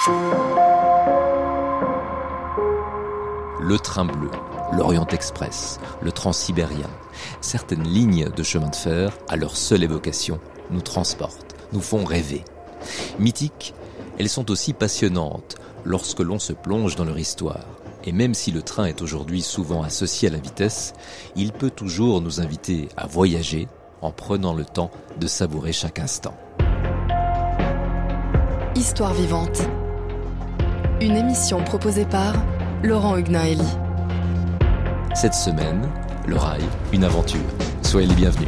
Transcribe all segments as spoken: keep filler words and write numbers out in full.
Le train bleu, l'Orient Express, le Transsibérien, certaines lignes de chemin de fer, à leur seule évocation, nous transportent, nous font rêver. Mythiques, elles sont aussi passionnantes lorsque l'on se plonge dans leur histoire. Et même si le train est aujourd'hui souvent associé à la vitesse, il peut toujours nous inviter à voyager en prenant le temps de savourer chaque instant. Histoire vivante. Une émission proposée par Laurent Huguenin-Héli. Cette semaine, le rail, une aventure. Soyez les bienvenus.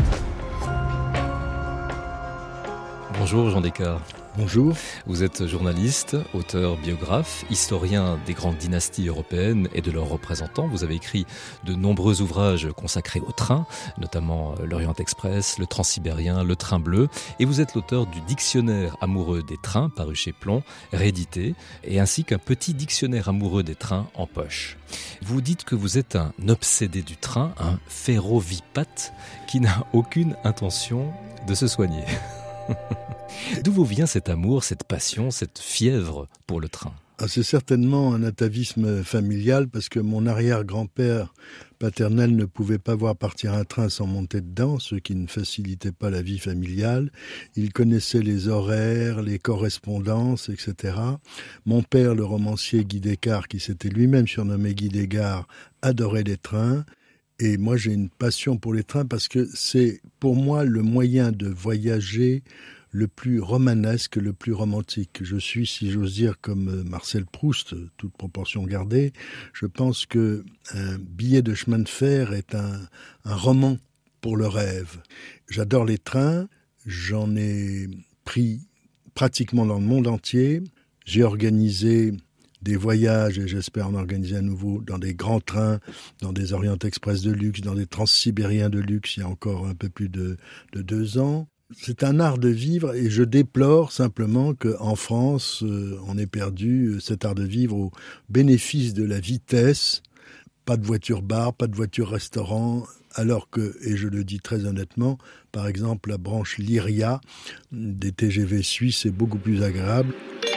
Bonjour Jean Descartes. Bonjour. Vous êtes journaliste, auteur, biographe, historien des grandes dynasties européennes et de leurs représentants. Vous avez écrit de nombreux ouvrages consacrés au train, notamment l'Orient Express, le Transsibérien, le Train bleu. Et vous êtes l'auteur du Dictionnaire amoureux des trains, paru chez Plon, réédité, et ainsi qu'un petit dictionnaire amoureux des trains en poche. Vous dites que vous êtes un obsédé du train, un ferrovipate qui n'a aucune intention de se soigner. D'où vous vient cet amour, cette passion, cette fièvre pour le train ? Ah, c'est certainement un atavisme familial parce que mon arrière-grand-père paternel ne pouvait pas voir partir un train sans monter dedans, ce qui ne facilitait pas la vie familiale. Il connaissait les horaires, les correspondances, et cetera. Mon père, le romancier Guy Descartes, qui s'était lui-même surnommé Guy Descartes, adorait les trains. Et moi, j'ai une passion pour les trains parce que c'est pour moi le moyen de voyager le plus romanesque, le plus romantique. Je suis, si j'ose dire, comme Marcel Proust, toute proportion gardée. Je pense que un billet de chemin de fer est un, un roman pour le rêve. J'adore les trains. J'en ai pris pratiquement dans le monde entier. J'ai organisé des voyages, et j'espère en organiser à nouveau, dans des grands trains, dans des Orient Express de luxe, dans des Transsibériens de luxe, il y a encore un peu plus de, de deux ans. C'est un art de vivre et je déplore simplement qu'en France, euh, on ait perdu cet art de vivre au bénéfice de la vitesse. Pas de voiture-bar, pas de voiture-restaurant, alors que, et je le dis très honnêtement, par exemple, la branche Lyria des T G V suisses est beaucoup plus agréable.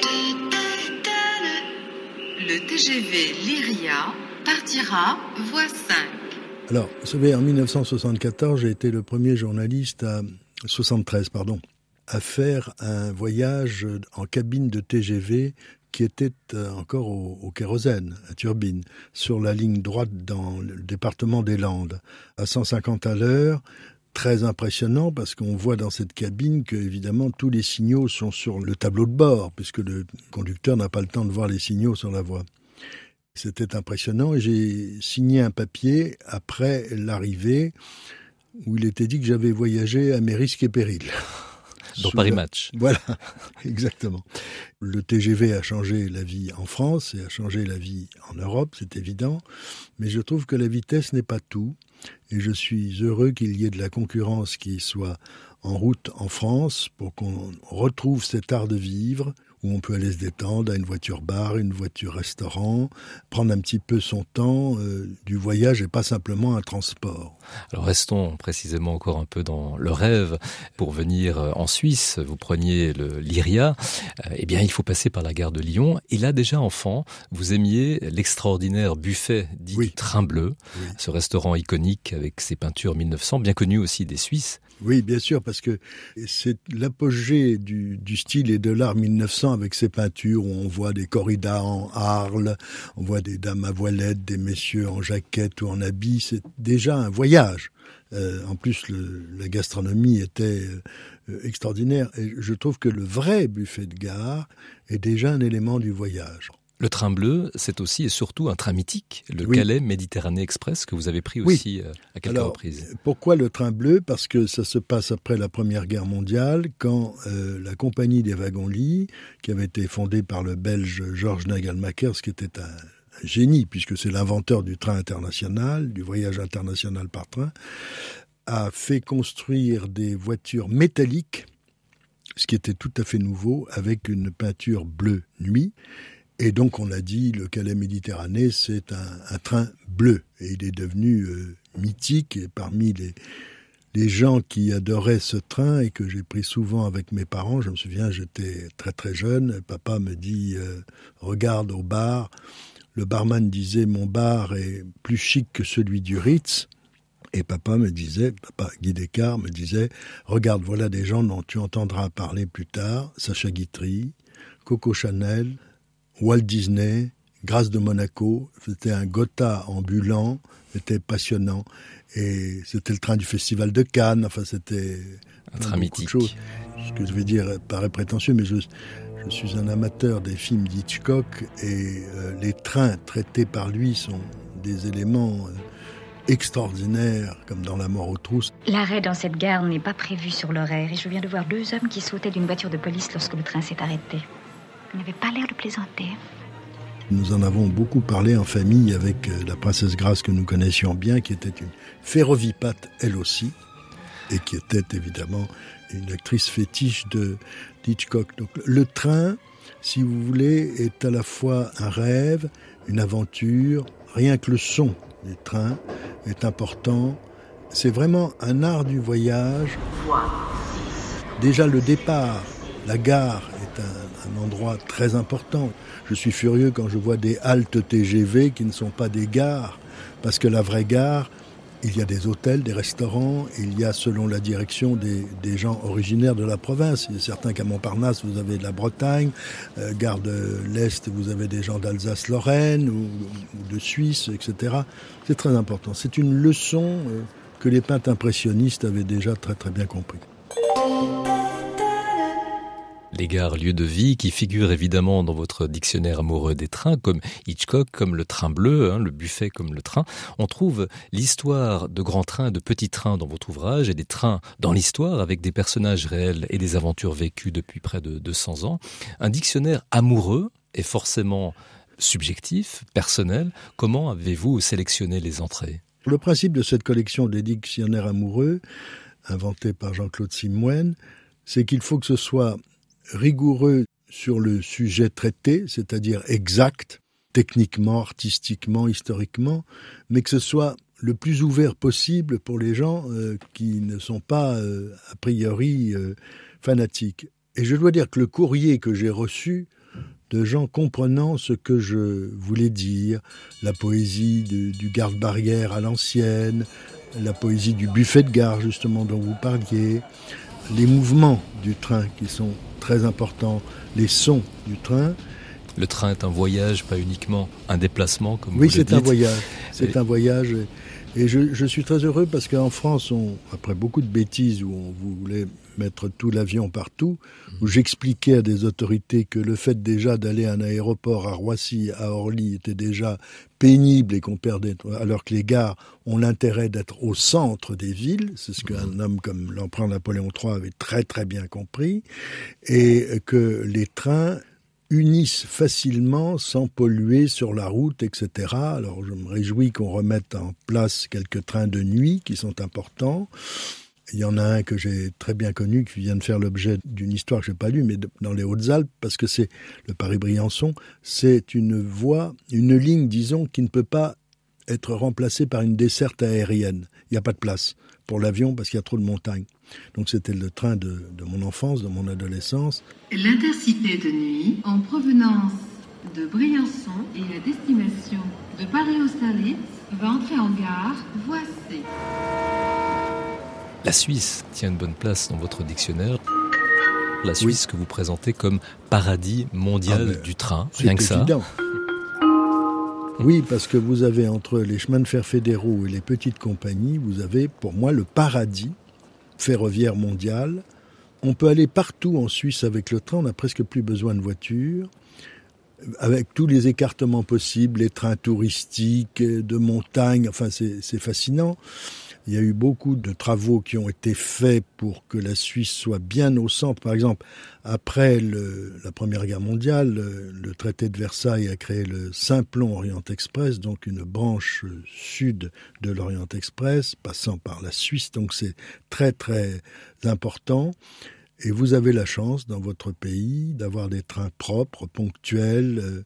Le T G V Lyria partira voie cinq. Alors, vous savez, en dix-neuf cent soixante-quatorze, j'ai été le premier journaliste à... soixante-treize, pardon, à faire un voyage en cabine de T G V qui était encore au, au kérosène, à turbine, sur la ligne droite dans le département des Landes, à cent cinquante à l'heure. Très impressionnant parce qu'on voit dans cette cabine que, évidemment, tous les signaux sont sur le tableau de bord, puisque le conducteur n'a pas le temps de voir les signaux sur la voie. C'était impressionnant et j'ai signé un papier après l'arrivée où il était dit que j'avais voyagé à mes risques et périls. Dans Paris Match. Voilà, exactement. Le T G V a changé la vie en France et a changé la vie en Europe, c'est évident. Mais je trouve que la vitesse n'est pas tout. Et je suis heureux qu'il y ait de la concurrence qui soit en route en France pour qu'on retrouve cet art de vivre où on peut aller se détendre à une voiture-bar, une voiture-restaurant, prendre un petit peu son temps euh, du voyage et pas simplement un transport. Alors restons précisément encore un peu dans le rêve. Pour venir en Suisse, vous preniez le Lyria, euh, eh bien il faut passer par la gare de Lyon. Et là déjà enfant, vous aimiez l'extraordinaire buffet dit oui. du Train bleu, oui. Ce restaurant iconique avec ses peintures mille neuf cents, bien connu aussi des Suisses. Oui, bien sûr, parce que c'est l'apogée du, du style et de l'art mille neuf cents avec ces peintures où on voit des corridas en Arles, on voit des dames à voilettes, des messieurs en jaquette ou en habit. C'est déjà un voyage. Euh, en plus, le, la gastronomie était euh, extraordinaire. Et je trouve que le vrai buffet de gare est déjà un élément du voyage. Le Train bleu, c'est aussi et surtout un train mythique, le oui. Calais Méditerranée Express, que vous avez pris aussi oui. à quelques Alors, reprises. Pourquoi le Train bleu ? Parce que ça se passe après la Première Guerre mondiale, quand euh, la compagnie des wagons-lits, qui avait été fondée par le Belge Georges Nagelmakers, qui était un génie, puisque c'est l'inventeur du train international, du voyage international par train, a fait construire des voitures métalliques, ce qui était tout à fait nouveau, avec une peinture bleue nuit. Et donc on a dit le Calais Méditerranée, c'est un, un train bleu. Et il est devenu euh, mythique et parmi les, les gens qui adoraient ce train et que j'ai pris souvent avec mes parents. Je me souviens, j'étais très très jeune, papa me dit euh, « Regarde au bar ». Le barman disait « Mon bar est plus chic que celui du Ritz ». Et papa me disait, papa Guy Descartes me disait « Regarde, voilà des gens dont tu entendras parler plus tard, Sacha Guitry, Coco Chanel, Walt Disney, Grâce de Monaco. » C'était un Gotha ambulant, c'était passionnant. Et c'était le train du Festival de Cannes, enfin c'était un train mythique. Ce que je vais dire paraît prétentieux, mais je, je suis un amateur des films d'Hitchcock et euh, les trains traités par lui sont des éléments... Euh, extraordinaire, comme dans La mort aux trousses. L'arrêt dans cette gare n'est pas prévu sur l'horaire et je viens de voir deux hommes qui sautaient d'une voiture de police lorsque le train s'est arrêté. Ils n'avaient pas l'air de plaisanter. Nous en avons beaucoup parlé en famille avec la princesse Grace que nous connaissions bien, qui était une ferrovipate elle aussi, et qui était évidemment une actrice fétiche de Hitchcock. Donc le train, si vous voulez, est à la fois un rêve, une aventure, rien que le son des trains est important. C'est vraiment un art du voyage. Déjà le départ, la gare est un, un endroit très important. Je suis furieux quand je vois des haltes T G V qui ne sont pas des gares, parce que la vraie gare, il y a des hôtels, des restaurants, il y a selon la direction des, des gens originaires de la province. Il y a certains qu'à Montparnasse, vous avez de la Bretagne, euh, gare de l'Est, vous avez des gens d'Alsace-Lorraine ou, ou de Suisse, et cetera. C'est très important. C'est une leçon euh, que les peintres impressionnistes avaient déjà très très bien compris. Les gares, lieux de vie, qui figurent évidemment dans votre dictionnaire amoureux des trains, comme Hitchcock, comme le train bleu, hein, le buffet comme le train. On trouve l'histoire de grands trains, de petits trains dans votre ouvrage, et des trains dans l'histoire, avec des personnages réels et des aventures vécues depuis près de deux cents ans. Un dictionnaire amoureux est forcément subjectif, personnel. Comment avez-vous sélectionné les entrées ? Le principe de cette collection des dictionnaires amoureux, inventée par Jean-Claude Simouenne, c'est qu'il faut que ce soit rigoureux sur le sujet traité, c'est-à-dire exact, techniquement, artistiquement, historiquement, mais que ce soit le plus ouvert possible pour les gens euh, qui ne sont pas euh, a priori euh, fanatiques. Et je dois dire que le courrier que j'ai reçu de gens comprenant ce que je voulais dire, la poésie de, du garde-barrière à l'ancienne, la poésie du buffet de gare justement dont vous parliez, les mouvements du train qui sont très importants, les sons du train. Le train est un voyage, pas uniquement un déplacement, comme oui, vous le dites. Oui, c'est un voyage. C'est et... un voyage. Et je, je suis très heureux parce qu'en France, on, après beaucoup de bêtises où on voulait mettre tout l'avion partout, mmh. où j'expliquais à des autorités que le fait déjà d'aller à un aéroport à Roissy, à Orly, était déjà pénible et qu'on perdait, alors que les gares ont l'intérêt d'être au centre des villes, c'est ce qu'un mmh. homme comme l'empereur Napoléon trois avait très très bien compris, et que les trains unissent facilement, sans polluer sur la route, et cetera. Alors je me réjouis qu'on remette en place quelques trains de nuit qui sont importants. Il y en a un que j'ai très bien connu, qui vient de faire l'objet d'une histoire que je n'ai pas lue, mais dans les Hautes-Alpes, parce que c'est le Paris-Briançon, c'est une voie, une ligne, disons, qui ne peut pas être remplacée par une desserte aérienne. Il n'y a pas de place pour l'avion parce qu'il y a trop de montagnes. Donc c'était le train de, de mon enfance, de mon adolescence. L'Intercité de nuit, en provenance de Briançon et à destination de Paris-Austerlitz, va entrer en gare Voici. La Suisse tient une bonne place dans votre dictionnaire. La Suisse oui. que vous présentez comme paradis mondial ah du train, rien que évident. ça. Oui, parce que vous avez entre les chemins de fer fédéraux et les petites compagnies, vous avez pour moi le paradis ferroviaire mondial. On peut aller partout en Suisse avec le train, on n'a presque plus besoin de voiture, avec tous les écartements possibles, les trains touristiques, de montagne, enfin c'est, c'est fascinant. Il y a eu beaucoup de travaux qui ont été faits pour que la Suisse soit bien au centre. Par exemple, après le, la Première Guerre mondiale, le, le traité de Versailles a créé le Simplon Orient Express, donc une branche sud de l'Orient Express, passant par la Suisse. Donc c'est très très important. Et vous avez la chance dans votre pays d'avoir des trains propres, ponctuels, euh,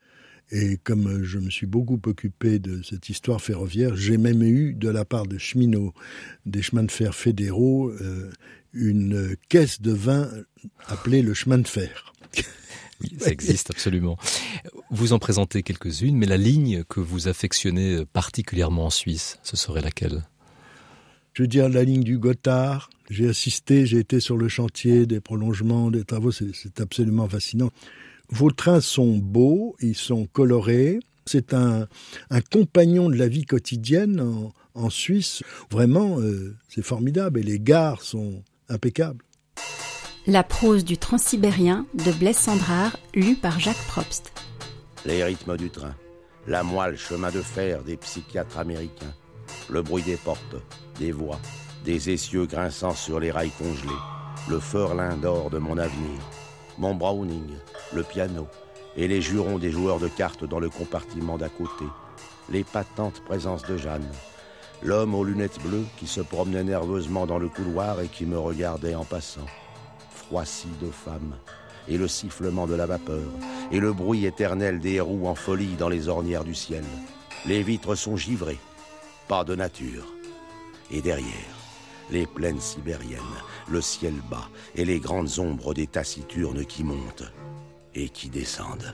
Et comme je me suis beaucoup occupé de cette histoire ferroviaire, j'ai même eu de la part de cheminots des chemins de fer fédéraux euh, une caisse de vin appelée le chemin de fer. Oui, ça existe absolument. Vous en présentez quelques-unes, mais la ligne que vous affectionnez particulièrement en Suisse, ce serait laquelle ? Je veux dire la ligne du Gothard. J'ai assisté, j'ai été sur le chantier des prolongements, des travaux, c'est, c'est absolument fascinant. Vos trains sont beaux, ils sont colorés. C'est un, un compagnon de la vie quotidienne en, en Suisse. Vraiment, euh, c'est formidable et les gares sont impeccables. La prose du Transsibérien de Blaise Cendrars, lue par Jacques Probst. Les rythmes du train, la moelle chemin de fer des psychiatres américains, le bruit des portes, des voix, des essieux grinçant sur les rails congelés, le feurlin d'or de mon avenir, mon Browning, le piano et les jurons des joueurs de cartes dans le compartiment d'à côté, les patentes présences de Jeanne, l'homme aux lunettes bleues qui se promenait nerveusement dans le couloir et qui me regardait en passant, froissi de femme, et le sifflement de la vapeur, et le bruit éternel des roues en folie dans les ornières du ciel. Les vitres sont givrées, pas de nature. Et derrière, les plaines sibériennes, le ciel bas et les grandes ombres des taciturnes qui montent et qui descendent.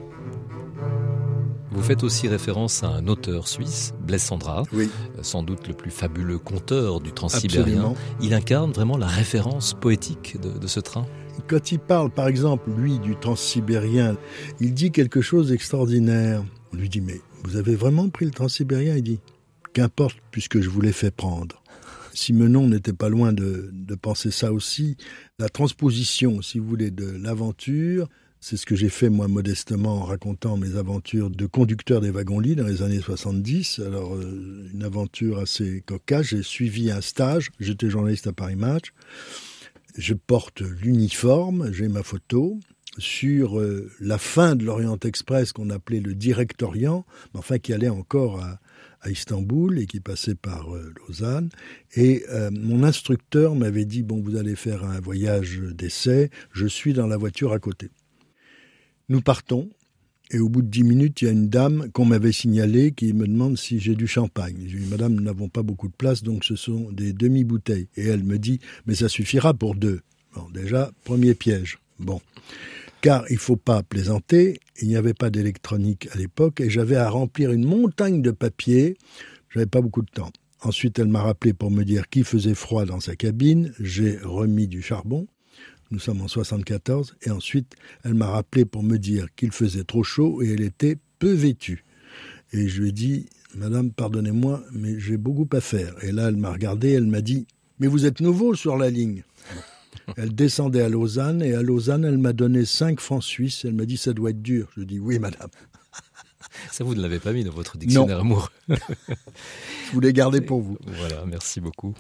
Vous faites aussi référence à un auteur suisse, Blaise Cendrars, oui. sans doute le plus fabuleux conteur du Transsibérien. Il incarne vraiment la référence poétique de, de ce train. Quand il parle, par exemple, lui, du Transsibérien, il dit quelque chose d'extraordinaire. On lui dit, mais vous avez vraiment pris le Transsibérien ? Il dit, qu'importe, puisque je vous l'ai fait prendre. Simenon n'était pas loin de, de penser ça aussi. La transposition, si vous voulez, de l'aventure, c'est ce que j'ai fait, moi, modestement, en racontant mes aventures de conducteur des wagons-lits dans les années soixante-dix. Alors, euh, une aventure assez cocasse. J'ai suivi un stage. J'étais journaliste à Paris Match. Je porte l'uniforme, j'ai ma photo. Sur euh, la fin de l'Orient Express, qu'on appelait le Direct Orient, mais enfin qui allait encore à, à Istanbul et qui passait par euh, Lausanne. Et euh, mon instructeur m'avait dit, bon, vous allez faire un voyage d'essai, je suis dans la voiture à côté. Nous partons, et au bout de dix minutes, il y a une dame qu'on m'avait signalée qui me demande si j'ai du champagne. Je lui dis, madame, nous n'avons pas beaucoup de place, donc ce sont des demi-bouteilles. Et elle me dit, mais ça suffira pour deux. Bon, déjà, premier piège. Bon. Car il ne faut pas plaisanter, il n'y avait pas d'électronique à l'époque, et j'avais à remplir une montagne de papier, je n'avais pas beaucoup de temps. Ensuite, elle m'a rappelé pour me dire qu'il faisait froid dans sa cabine, j'ai remis du charbon, nous sommes en soixante-quatorze, et ensuite, elle m'a rappelé pour me dire qu'il faisait trop chaud et elle était peu vêtue. Et je lui ai dit, madame, pardonnez-moi, mais j'ai beaucoup à faire. Et là, elle m'a regardé, elle m'a dit, mais vous êtes nouveau sur la ligne. Elle descendait à Lausanne, et à Lausanne, elle m'a donné cinq francs suisses. Elle m'a dit, ça doit être dur. Je dis, oui, madame. Ça, vous ne l'avez pas mis dans votre dictionnaire non. amoureux. Je vous l'ai gardé pour vous. Voilà, merci beaucoup.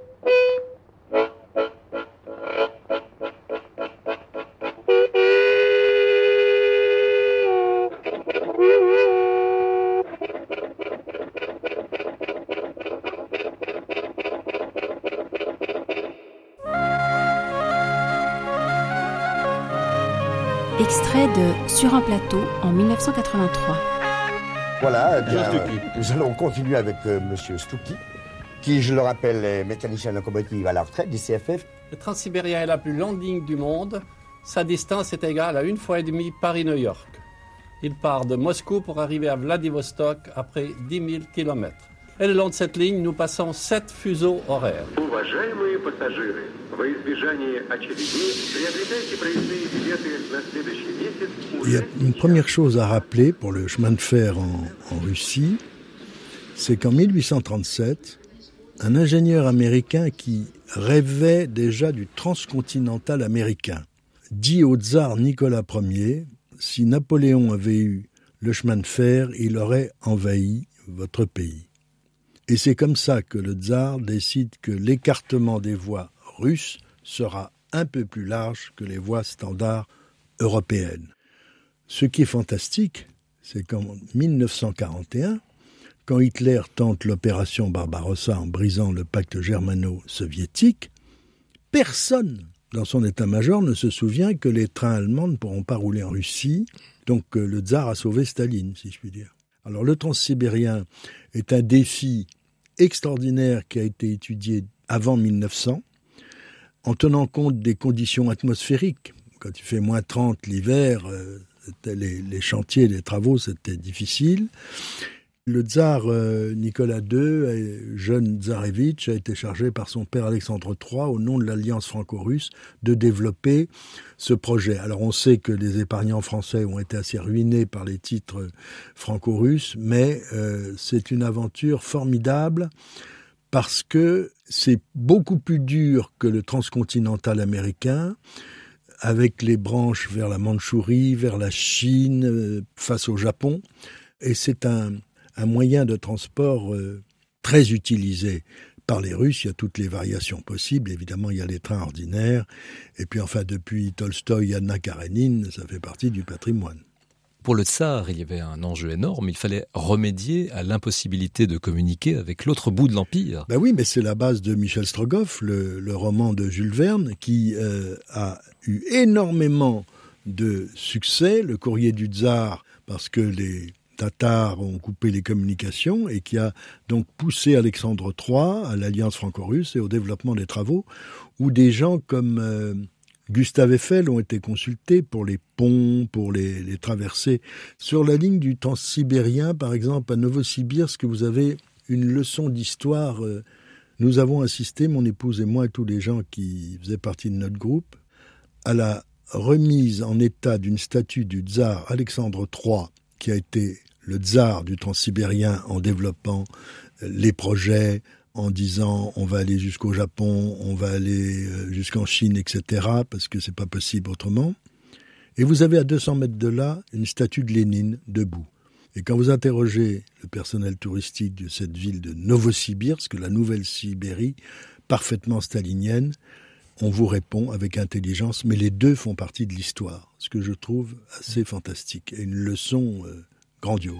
Extrait de Sur un plateau en dix-neuf cent quatre-vingt-trois. Voilà, eh bien, euh, nous allons continuer avec euh, Monsieur Stucky, qui, je le rappelle, est mécanicien de locomotive à la retraite du C F F. Le Transsibérien est la plus longue ligne du monde. Sa distance est égale à une fois et demie Paris-New York. Il part de Moscou pour arriver à Vladivostok après dix mille kilomètres. Et le long de cette ligne, nous passons sept fuseaux horaires. Уважаемые пассажиры, во избежание очередей приобретайте проездные билеты на следующий месяц. Il y a une première chose à rappeler pour le chemin de fer en, en Russie, c'est qu'en dix-huit cent trente-sept, un ingénieur américain qui rêvait déjà du transcontinental américain dit au tsar Nicolas Ier, si Napoléon avait eu le chemin de fer, il aurait envahi votre pays. Et c'est comme ça que le tsar décide que l'écartement des voies russes sera un peu plus large que les voies standards européennes. Ce qui est fantastique, c'est qu'en dix-neuf cent quarante et un, quand Hitler tente l'opération Barbarossa en brisant le pacte germano-soviétique, personne dans son état-major, ne se souvient que les trains allemands ne pourront pas rouler en Russie. Donc le tsar a sauvé Staline, si je puis dire. Alors le transsibérien est un défi extraordinaire qui a été étudié avant mille neuf cents, en tenant compte des conditions atmosphériques. Quand il fait moins trente l'hiver, euh, c'était les, les chantiers, les travaux, c'était difficile. Le tsar euh, Nicolas deux, jeune tsarévitch, a été chargé par son père Alexandre trois, au nom de l'Alliance franco-russe, de développer ce projet. Alors on sait que les épargnants français ont été assez ruinés par les titres franco-russes, mais euh, c'est une aventure formidable parce que c'est beaucoup plus dur que le transcontinental américain, avec les branches vers la Mandchourie, vers la Chine, euh, face au Japon. Et c'est un... un moyen de transport euh, très utilisé par les Russes. Il y a toutes les variations possibles. Évidemment, il y a les trains ordinaires. Et puis enfin, depuis Tolstoï, Anna Karénine, ça fait partie du patrimoine. Pour le tsar, il y avait un enjeu énorme. Il fallait remédier à l'impossibilité de communiquer avec l'autre bout de l'Empire. Ben oui, mais c'est la base de Michel Strogoff, le, le roman de Jules Verne, qui euh, a eu énormément de succès. Le courrier du tsar, parce que les Tatars ont coupé les communications et qui a donc poussé Alexandre trois à l'Alliance franco-russe et au développement des travaux, où des gens comme euh, Gustave Eiffel ont été consultés pour les ponts, pour les, les traversées. Sur la ligne du transsibérien, par exemple, à Novosibirsk, vous avez une leçon d'histoire. Euh, nous avons assisté, mon épouse et moi, et tous les gens qui faisaient partie de notre groupe, à la remise en état d'une statue du tsar Alexandre trois, qui a été le tsar du transsibérien en développant les projets, en disant on va aller jusqu'au Japon, on va aller jusqu'en Chine, et cetera, parce que c'est pas possible autrement. Et vous avez à deux cents mètres de là une statue de Lénine debout. Et quand vous interrogez le personnel touristique de cette ville de Novosibirsk, la nouvelle Sibérie, parfaitement stalinienne, on vous répond avec intelligence, mais les deux font partie de l'histoire, ce que je trouve assez fantastique et une leçon euh, grandiose.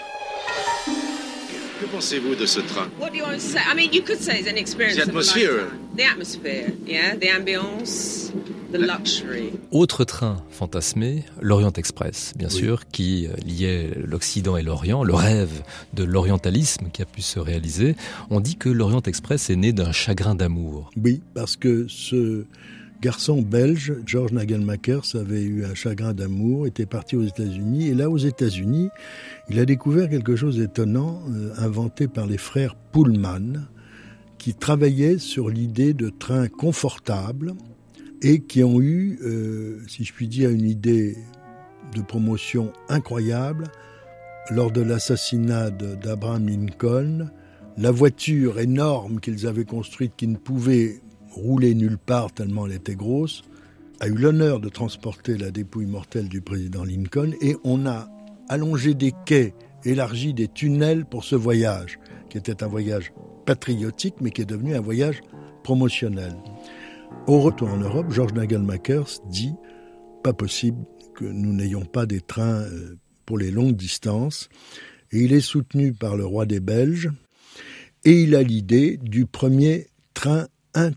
Que pensez-vous de ce train? What do you want to say? I mean, you could say it's an experience. The atmosphere. The atmosphere, yeah, the ambiance, the luxury. Autre train fantasmé, l'Orient Express, bien oui. sûr, qui liait l'Occident et l'Orient, le rêve de l'orientalisme qui a pu se réaliser. On dit que l'Orient Express est né d'un chagrin d'amour. Oui, parce que ce garçon belge, George Nagelmakers, avait eu un chagrin d'amour, était parti aux États-Unis, et là, aux États-Unis, il a découvert quelque chose d'étonnant, euh, inventé par les frères Pullman, qui travaillaient sur l'idée de trains confortables et qui ont eu, euh, si je puis dire, une idée de promotion incroyable. Lors de l'assassinat de, d'Abraham Lincoln, la voiture énorme qu'ils avaient construite, qui ne pouvait rouler nulle part tellement elle était grosse, a eu l'honneur de transporter la dépouille mortelle du président Lincoln, et on a allongé des quais, élargi des tunnels pour ce voyage, qui était un voyage patriotique, mais qui est devenu un voyage promotionnel. Au retour en Europe, George Nagelmakers dit « pas possible que nous n'ayons pas des trains pour les longues distances », et il est soutenu par le roi des Belges, et il a l'idée du premier train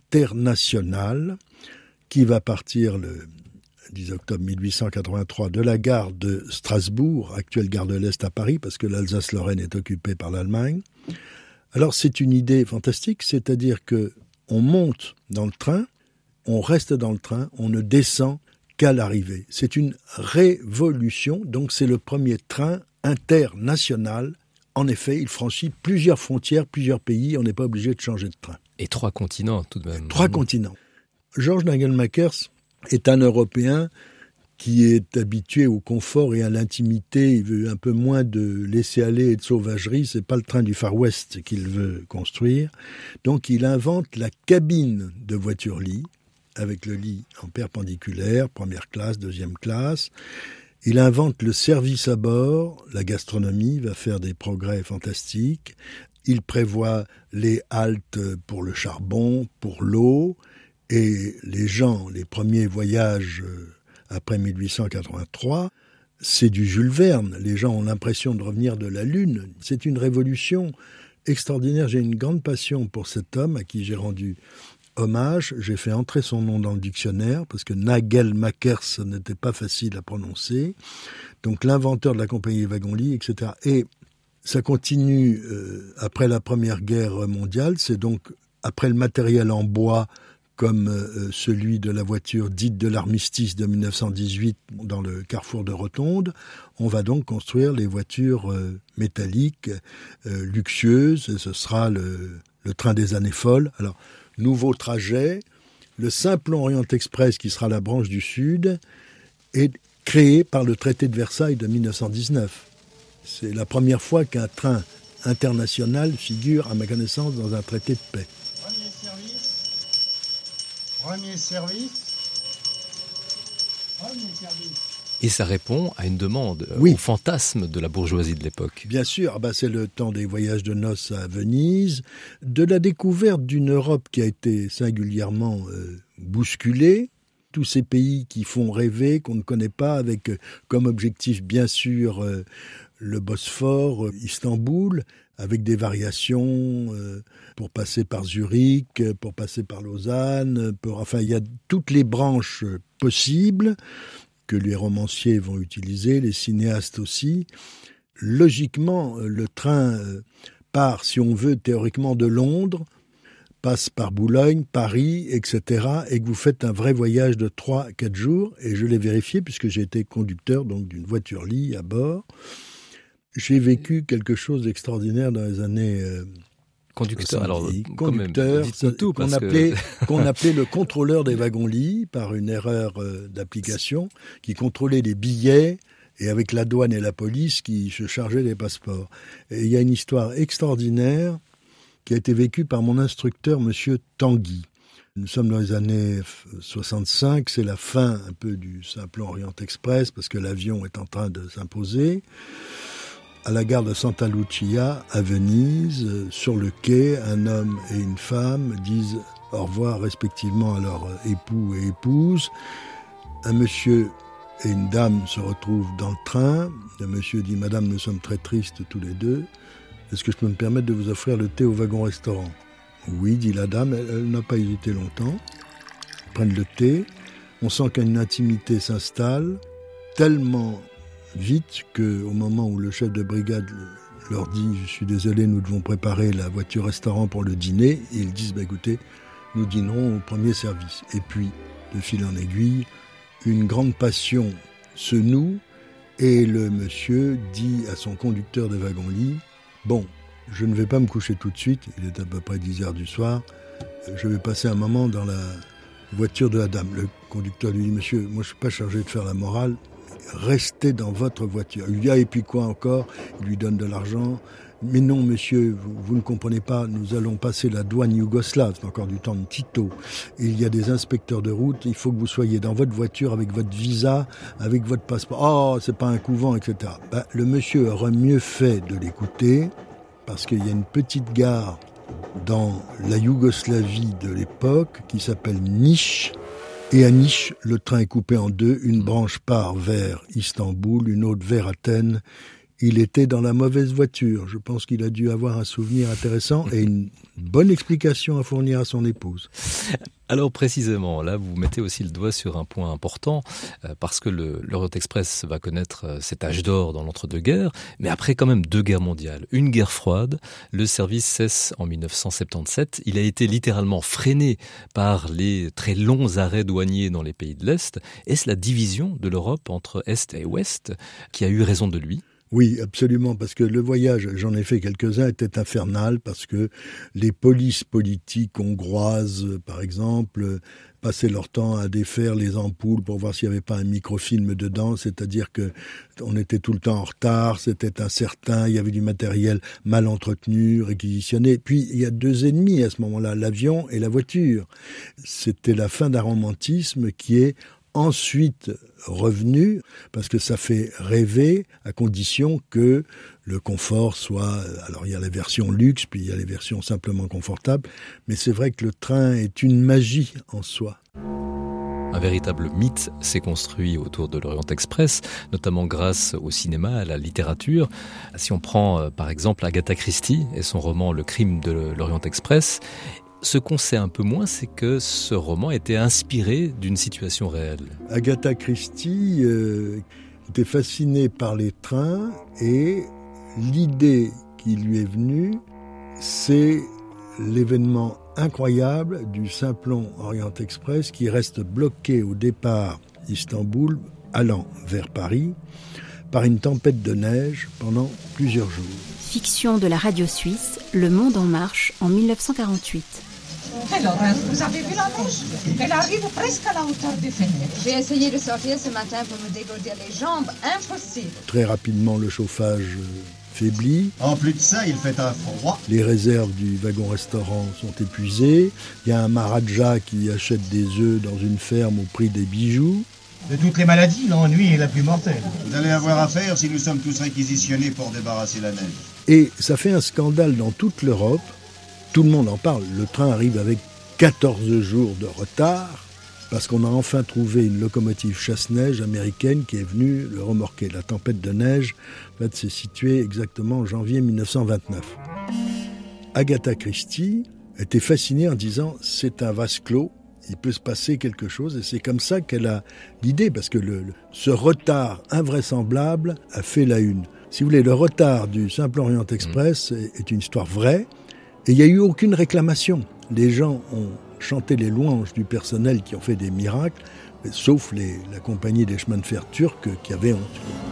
international qui va partir le dix octobre mille huit cent quatre-vingt-trois de la gare de Strasbourg, actuelle gare de l'Est à Paris, parce que l'Alsace-Lorraine est occupée par l'Allemagne. Alors c'est une idée fantastique, c'est-à-dire que on monte dans le train, on reste dans le train, on ne descend qu'à l'arrivée. C'est une révolution, donc c'est le premier train international. En effet, il franchit plusieurs frontières, plusieurs pays, on n'est pas obligé de changer de train. Et trois continents tout de même. Trois continents. George Nagelmakers est un Européen qui est habitué au confort et à l'intimité. Il veut un peu moins de laisser-aller et de sauvagerie. C'est pas le train du Far West qu'il veut construire. Donc il invente la cabine de voiture-lit, avec le lit en perpendiculaire, première classe, deuxième classe. Il invente le service à bord, la gastronomie va faire des progrès fantastiques. Il prévoit les haltes pour le charbon, pour l'eau, et les gens, les premiers voyages après mille huit cent quatre-vingt-trois, c'est du Jules Verne. Les gens ont l'impression de revenir de la Lune. C'est une révolution extraordinaire. J'ai une grande passion pour cet homme à qui j'ai rendu hommage, j'ai fait entrer son nom dans le dictionnaire, parce que Nagel Makers, ce n'était pas facile à prononcer. Donc l'inventeur de la compagnie des wagons-lits, et cetera. Et ça continue euh, après la Première Guerre mondiale, c'est donc après le matériel en bois, comme euh, celui de la voiture dite de l'armistice de mille neuf cent dix-huit dans le carrefour de Rotonde, on va donc construire les voitures euh, métalliques, euh, luxueuses, et ce sera le, le train des années folles. Alors, nouveau trajet, le Simplon Orient Express, qui sera la branche du Sud, est créé par le traité de Versailles de mille neuf cent dix-neuf. C'est la première fois qu'un train international figure, à ma connaissance, dans un traité de paix. Premier service. Premier service. Premier service. Et ça répond à une demande, oui. au fantasme de la bourgeoisie de l'époque. Bien sûr, bah c'est le temps des voyages de noces à Venise, de la découverte d'une Europe qui a été singulièrement euh, bousculée, tous ces pays qui font rêver, qu'on ne connaît pas, avec euh, comme objectif bien sûr euh, le Bosphore, euh, Istanbul, avec des variations euh, pour passer par Zurich, pour passer par Lausanne, pour, enfin il y a toutes les branches possibles que les romanciers vont utiliser, les cinéastes aussi. Logiquement, le train part, si on veut, théoriquement de Londres, passe par Boulogne, Paris, et cetera, et que vous faites un vrai voyage de trois à quatre jours, et je l'ai vérifié puisque j'ai été conducteur donc d'une voiture-lit à bord. J'ai vécu quelque chose d'extraordinaire dans les années... Euh, Conducteur, alors conducteur, même, tout qu'on appelait, que... qu'on appelait le contrôleur des wagons-lits par une erreur euh, d'application, qui contrôlait les billets et avec la douane et la police qui se chargeaient des passeports. Et il y a une histoire extraordinaire qui a été vécue par mon instructeur, monsieur Tanguy. Nous sommes dans les années soixante-cinq, c'est la fin un peu du Simplon Orient Express parce que l'avion est en train de s'imposer. À la gare de Santa Lucia, à Venise, sur le quai, un homme et une femme disent au revoir respectivement à leur époux et épouse. Un monsieur et une dame se retrouvent dans le train. Le monsieur dit « Madame, nous sommes très tristes tous les deux. Est-ce que je peux me permettre de vous offrir le thé au wagon-restaurant ?» « Oui, dit la dame, elle, elle n'a pas hésité longtemps. Ils prennent le thé. On sent qu'une intimité s'installe, tellement vite qu'au moment où le chef de brigade leur dit « Je suis désolé, nous devons préparer la voiture-restaurant pour le dîner », ils disent bah, « Écoutez, nous dînerons au premier service. » Et puis, de fil en aiguille, une grande passion se noue et le monsieur dit à son conducteur de wagon-lit « Bon, je ne vais pas me coucher tout de suite, il est à peu près dix heures du soir, je vais passer un moment dans la voiture de la dame. » Le conducteur lui dit « Monsieur, moi je ne suis pas chargé de faire la morale, restez dans votre voiture. » Il lui dit « Ah, et puis quoi encore ?» Il lui donne de l'argent. « Mais non, monsieur, vous, vous ne comprenez pas, nous allons passer la douane yougoslave, c'est encore du temps de Tito. Il y a des inspecteurs de route, il faut que vous soyez dans votre voiture avec votre visa, avec votre passeport. Oh, c'est pas un couvent, et cetera. Ben, le monsieur aurait mieux fait de l'écouter, parce qu'il y a une petite gare dans la Yougoslavie de l'époque qui s'appelle Niš. Et à Niš, le train est coupé en deux. Une branche part vers Istanbul, une autre vers Athènes. Il était dans la mauvaise voiture. Je pense qu'il a dû avoir un souvenir intéressant et une bonne explication à fournir à son épouse. Alors précisément, là vous mettez aussi le doigt sur un point important, euh, parce que le, l'Orient Express va connaître euh, cet âge d'or dans l'entre-deux-guerres, mais après quand même deux guerres mondiales, une guerre froide, le service cesse en dix-neuf cent soixante-dix-sept, il a été littéralement freiné par les très longs arrêts douaniers dans les pays de l'Est. Est-ce la division de l'Europe entre Est et Ouest qui a eu raison de lui ? Oui, absolument, parce que le voyage, j'en ai fait quelques-uns, était infernal, parce que les polices politiques hongroises, par exemple, passaient leur temps à défaire les ampoules pour voir s'il n'y avait pas un microfilm dedans, c'est-à-dire que on était tout le temps en retard, c'était incertain, il y avait du matériel mal entretenu, réquisitionné. Puis il y a deux ennemis à ce moment-là, l'avion et la voiture. C'était la fin d'un romantisme qui est ensuite revenu, parce que ça fait rêver à condition que le confort soit... Alors il y a la version luxe, puis il y a les versions simplement confortables, mais c'est vrai que le train est une magie en soi. Un véritable mythe s'est construit autour de l'Orient Express, notamment grâce au cinéma, à la littérature. Si on prend par exemple Agatha Christie et son roman Le crime de l'Orient Express, ce qu'on sait un peu moins, c'est que ce roman était inspiré d'une situation réelle. Agatha Christie euh, était fascinée par les trains et l'idée qui lui est venue, c'est l'événement incroyable du Simplon Orient Express qui reste bloqué au départ d'Istanbul, allant vers Paris, par une tempête de neige pendant plusieurs jours. Fiction de la radio suisse, Le Monde en marche, en dix-neuf cent quarante-huit. Alors, vous avez vu la neige? Elle arrive presque à la hauteur des fenêtres. J'ai essayé de sortir ce matin pour me dégourdir les jambes. Impossible. Très rapidement, le chauffage faiblit. En plus de ça, il fait un froid. Les réserves du wagon-restaurant sont épuisées. Il y a un Maharaja qui achète des œufs dans une ferme au prix des bijoux. De toutes les maladies, l'ennui est la plus mortelle. Vous allez avoir affaire si nous sommes tous réquisitionnés pour débarrasser la neige. Et ça fait un scandale dans toute l'Europe. Tout le monde en parle. Le train arrive avec quatorze jours de retard parce qu'on a enfin trouvé une locomotive chasse-neige américaine qui est venue le remorquer. La tempête de neige va se situer exactement en janvier dix-neuf cent vingt-neuf. Agatha Christie était fascinée en disant « c'est un vase clos, il peut se passer quelque chose ». Et c'est comme ça qu'elle a l'idée, parce que le, le, ce retard invraisemblable a fait la une. Si vous voulez, le retard du Simplon Orient Express est, est une histoire vraie. Et il n'y a eu aucune réclamation. Les gens ont chanté les louanges du personnel qui ont fait des miracles, sauf les, la compagnie des chemins de fer turcs qui avait honte.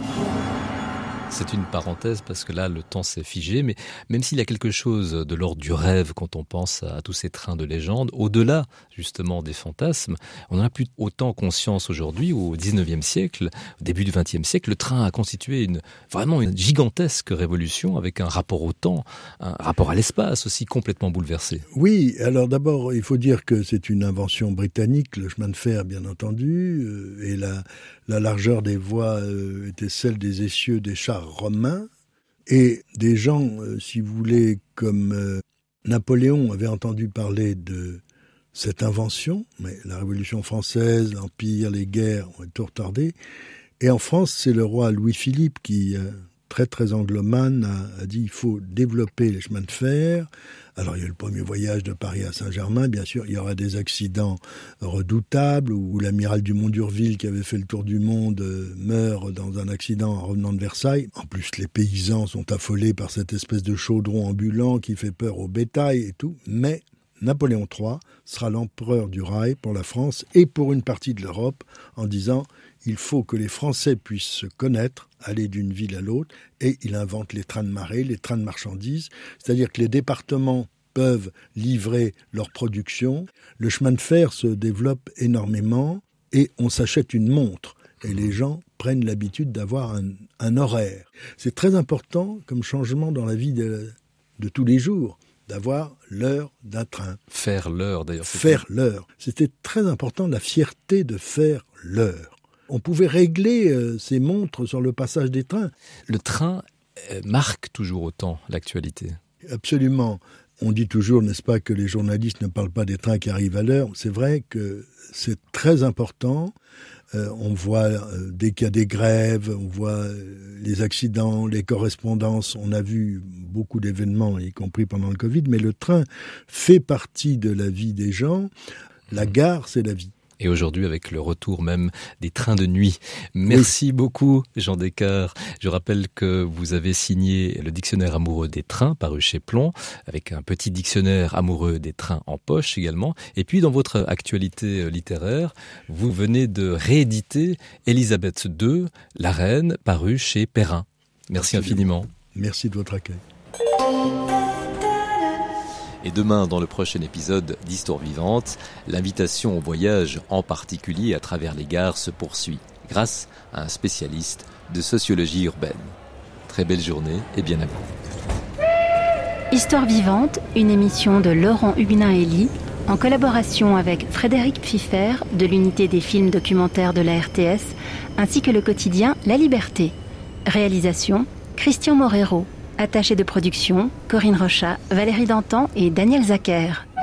C'est une parenthèse parce que là, le temps s'est figé, mais même s'il y a quelque chose de l'ordre du rêve quand on pense à tous ces trains de légende, au-delà justement des fantasmes, on n'en a plus autant conscience aujourd'hui. Au dix-neuvième siècle, au début du vingtième siècle, le train a constitué une, vraiment une gigantesque révolution avec un rapport au temps, un rapport à l'espace aussi complètement bouleversé. Oui, alors d'abord, il faut dire que c'est une invention britannique, le chemin de fer bien entendu, euh, et la, la largeur des voies euh, était celle des essieux des chars romains, et des gens, euh, si vous voulez, comme euh, Napoléon avait entendu parler de cette invention, mais la Révolution française, l'Empire, les guerres ont tout retardé, et en France, c'est le roi Louis-Philippe qui, euh, très très anglomane, a, a dit il faut développer les chemins de fer. Alors il y a eu le premier voyage de Paris à Saint-Germain, bien sûr, il y aura des accidents redoutables, où l'amiral Dumont d'Urville, qui avait fait le tour du monde, euh, meurt dans un accident en revenant de Versailles. En plus, les paysans sont affolés par cette espèce de chaudron ambulant qui fait peur au bétail et tout, mais Napoléon trois sera l'empereur du rail pour la France et pour une partie de l'Europe, en disant il faut que les Français puissent se connaître, aller d'une ville à l'autre, et il invente les trains de marée, les trains de marchandises, c'est-à-dire que les départements peuvent livrer leur production. Le chemin de fer se développe énormément et on s'achète une montre. Et les gens prennent l'habitude d'avoir un, un horaire. C'est très important comme changement dans la vie de, de tous les jours, d'avoir l'heure d'un train. Faire l'heure d'ailleurs. Faire l'heure. C'était très important, la fierté de faire l'heure. On pouvait régler euh, ces montres sur le passage des trains. Le train euh, marque toujours autant l'actualité. Absolument. On dit toujours, n'est-ce pas, que les journalistes ne parlent pas des trains qui arrivent à l'heure. C'est vrai que c'est très important. Euh, on voit, euh, dès qu'il y a des grèves, on voit euh, les accidents, les correspondances. On a vu beaucoup d'événements, y compris pendant le Covid. Mais le train fait partie de la vie des gens. La gare, c'est la vie. Et aujourd'hui, avec le retour même des trains de nuit. Merci oui. beaucoup, Jean Descartes. Je rappelle que vous avez signé le dictionnaire amoureux des trains, paru chez Plon, avec un petit dictionnaire amoureux des trains en poche également. Et puis, dans votre actualité littéraire, vous venez de rééditer Élisabeth deux, la reine, paru chez Perrin. Merci infiniment. Merci de votre accueil. Et demain, dans le prochain épisode d'Histoire vivante, l'invitation au voyage, en particulier à travers les gares, se poursuit, grâce à un spécialiste de sociologie urbaine. Très belle journée et bien à vous. Histoire vivante, une émission de Laurent Huguenin-Elie, en collaboration avec Frédéric Pfiffer de l'unité des films documentaires de la R T S, ainsi que le quotidien La Liberté. Réalisation, Christian Morero. Attachés de production, Corinne Rochat, Valérie Dantan et Daniel Zacher.